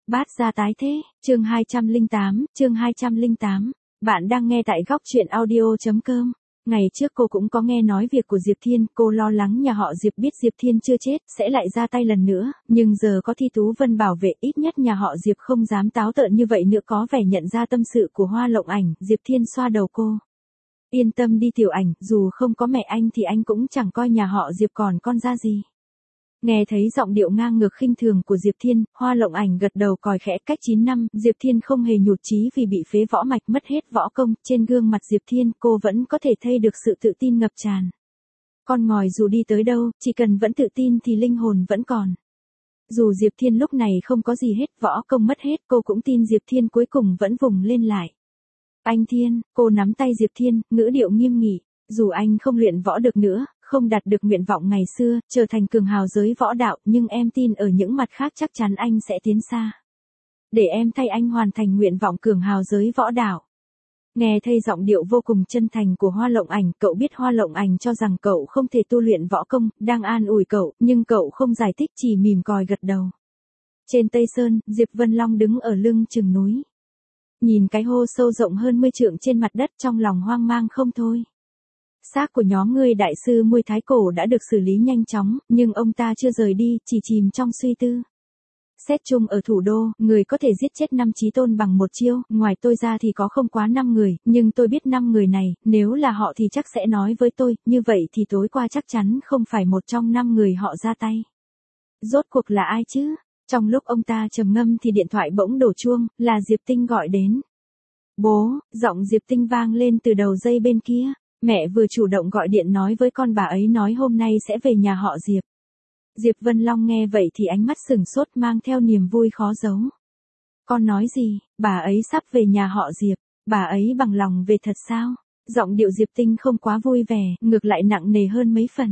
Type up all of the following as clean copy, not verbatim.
Bát gia tái thế, chương 208. Bạn đang nghe tại góc chuyện audio.com. Ngày trước cô cũng có nghe nói việc của Diệp Thiên, cô lo lắng nhà họ Diệp biết Diệp Thiên chưa chết, sẽ lại ra tay lần nữa, nhưng giờ có Thi Tú Vân bảo vệ, ít nhất nhà họ Diệp không dám táo tợn như vậy nữa. Có vẻ nhận ra tâm sự của Hoa Lộng Ảnh, Diệp Thiên xoa đầu cô. Yên tâm đi Tiểu Ảnh, dù không có mẹ anh thì anh cũng chẳng coi nhà họ Diệp còn con ra gì. Nghe thấy giọng điệu ngang ngược khinh thường của Diệp Thiên, Hoa Lộng Ảnh gật đầu còi khẽ. Cách 9 năm, Diệp Thiên không hề nhụt chí vì bị phế võ mạch, mất hết võ công. Trên gương mặt Diệp Thiên, cô vẫn có thể thấy được sự tự tin ngập tràn. Con ngòi dù đi tới đâu, chỉ cần vẫn tự tin thì linh hồn vẫn còn. Dù Diệp Thiên lúc này không có gì hết, võ công mất hết, cô cũng tin Diệp Thiên cuối cùng vẫn vùng lên lại. Anh Thiên, cô nắm tay Diệp Thiên, ngữ điệu nghiêm nghị. Dù anh không luyện võ được nữa, không đạt được nguyện vọng ngày xưa, trở thành cường hào giới võ đạo, nhưng em tin ở những mặt khác chắc chắn anh sẽ tiến xa. Để em thay anh hoàn thành nguyện vọng cường hào giới võ đạo. Nghe thấy giọng điệu vô cùng chân thành của Hoa Lộng Ảnh, cậu biết Hoa Lộng Ảnh cho rằng cậu không thể tu luyện võ công, đang an ủi cậu, nhưng cậu không giải thích, chỉ mỉm còi gật đầu. Trên Tây Sơn, Diệp Vân Long đứng ở lưng chừng núi. Nhìn cái hô sâu rộng hơn 10 trượng trên mặt đất, trong lòng hoang mang không thôi. Xác của nhóm người đại sư Muay Thái cổ đã được xử lý nhanh chóng, nhưng ông ta chưa rời đi, chỉ chìm trong suy tư. Xét chung ở thủ đô, người có thể giết chết 5 chí tôn bằng một chiêu, ngoài tôi ra thì có không quá 5 người, nhưng tôi biết 5 người này, nếu là họ thì chắc sẽ nói với tôi, như vậy thì tối qua chắc chắn không phải một trong 5 người họ ra tay. Rốt cuộc là ai chứ? Trong lúc ông ta trầm ngâm thì điện thoại bỗng đổ chuông, là Diệp Tinh gọi đến. Bố, giọng Diệp Tinh vang lên từ đầu dây bên kia. Mẹ vừa chủ động gọi điện nói với con bà ấy nói hôm nay sẽ về nhà họ Diệp. Diệp Vân Long nghe vậy thì ánh mắt sửng sốt mang theo niềm vui khó giấu. Con nói gì, bà ấy sắp về nhà họ Diệp, bà ấy bằng lòng về thật sao? Giọng điệu Diệp Tinh không quá vui vẻ, ngược lại nặng nề hơn mấy phần.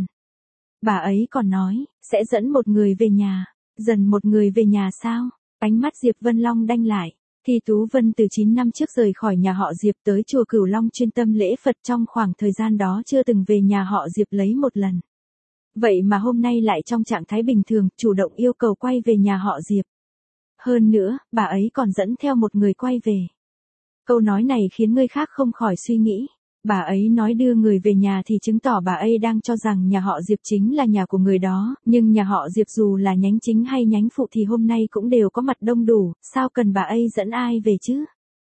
Bà ấy còn nói, sẽ dẫn một người về nhà, dần một người về nhà sao? Ánh mắt Diệp Vân Long đanh lại. Thi Tú Vân từ 9 năm trước rời khỏi nhà họ Diệp tới chùa Cửu Long chuyên tâm lễ Phật, trong khoảng thời gian đó chưa từng về nhà họ Diệp lấy một lần. Vậy mà hôm nay lại trong trạng thái bình thường, chủ động yêu cầu quay về nhà họ Diệp. Hơn nữa, bà ấy còn dẫn theo một người quay về. Câu nói này khiến người khác không khỏi suy nghĩ. Bà ấy nói đưa người về nhà thì chứng tỏ bà ấy đang cho rằng nhà họ Diệp chính là nhà của người đó, nhưng nhà họ Diệp dù là nhánh chính hay nhánh phụ thì hôm nay cũng đều có mặt đông đủ, sao cần bà ấy dẫn ai về chứ?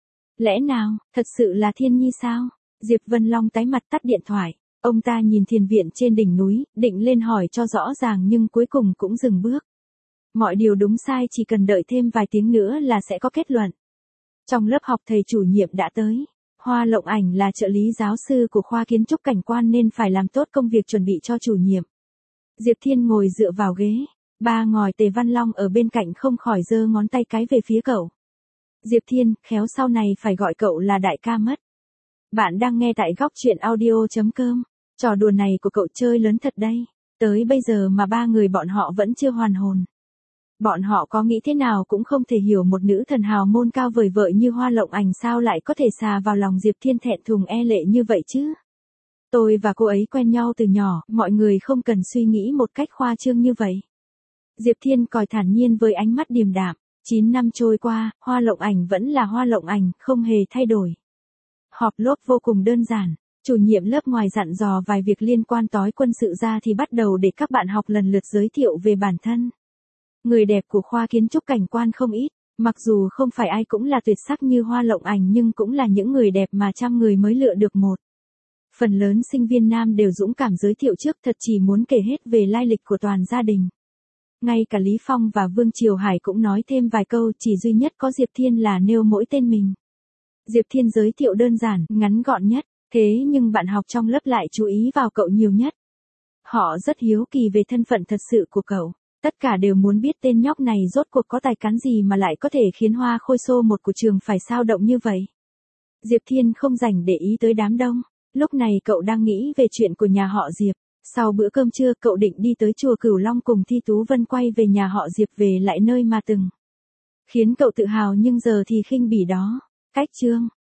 Lẽ nào, thật sự là Thiên Nhi sao? Diệp Vân Long tái mặt tắt điện thoại, ông ta nhìn thiền viện trên đỉnh núi, định lên hỏi cho rõ ràng nhưng cuối cùng cũng dừng bước. Mọi điều đúng sai chỉ cần đợi thêm vài tiếng nữa là sẽ có kết luận. Trong lớp học thầy chủ nhiệm đã tới. Hoa Lộng Ảnh là trợ lý giáo sư của khoa kiến trúc cảnh quan nên phải làm tốt công việc chuẩn bị cho chủ nhiệm. Diệp Thiên ngồi dựa vào ghế, ba ngòi Tề Văn Long ở bên cạnh không khỏi giơ ngón tay cái về phía cậu. Diệp Thiên, khéo sau này phải gọi cậu là đại ca mất. Bạn đang nghe tại góc chuyện audio.com. Trò đùa này của cậu chơi lớn thật đây. Tới bây giờ mà ba người bọn họ vẫn chưa hoàn hồn. Bọn họ có nghĩ thế nào cũng không thể hiểu một nữ thần hào môn cao vời vợi như Hoa Lộng Ảnh sao lại có thể xà vào lòng Diệp Thiên thẹn thùng e lệ như vậy chứ. Tôi và cô ấy quen nhau từ nhỏ, mọi người không cần suy nghĩ một cách khoa trương như vậy. Diệp Thiên còi thản nhiên với ánh mắt điềm đạm. 9 năm trôi qua, Hoa Lộng Ảnh vẫn là Hoa Lộng Ảnh, không hề thay đổi. Họp lớp vô cùng đơn giản. Chủ nhiệm lớp ngoài dặn dò vài việc liên quan tới quân sự ra thì bắt đầu để các bạn học lần lượt giới thiệu về bản thân. Người đẹp của khoa kiến trúc cảnh quan không ít, mặc dù không phải ai cũng là tuyệt sắc như Hoa Lộng Ảnh nhưng cũng là những người đẹp mà trăm người mới lựa được một. Phần lớn sinh viên nam đều dũng cảm giới thiệu trước, thật chỉ muốn kể hết về lai lịch của toàn gia đình. Ngay cả Lý Phong và Vương Triều Hải cũng nói thêm vài câu, chỉ duy nhất có Diệp Thiên là nêu mỗi tên mình. Diệp Thiên giới thiệu đơn giản, ngắn gọn nhất, thế nhưng bạn học trong lớp lại chú ý vào cậu nhiều nhất. Họ rất hiếu kỳ về thân phận thật sự của cậu. Tất cả đều muốn biết tên nhóc này rốt cuộc có tài cán gì mà lại có thể khiến hoa khôi số một của trường phải sao động như vậy. Diệp Thiên không rảnh để ý tới đám đông. Lúc này cậu đang nghĩ về chuyện của nhà họ Diệp. Sau bữa cơm trưa cậu định đi tới chùa Cửu Long cùng Thi Tú Vân quay về nhà họ Diệp, về lại nơi mà từng khiến cậu tự hào nhưng giờ thì khinh bỉ đó. Cách chương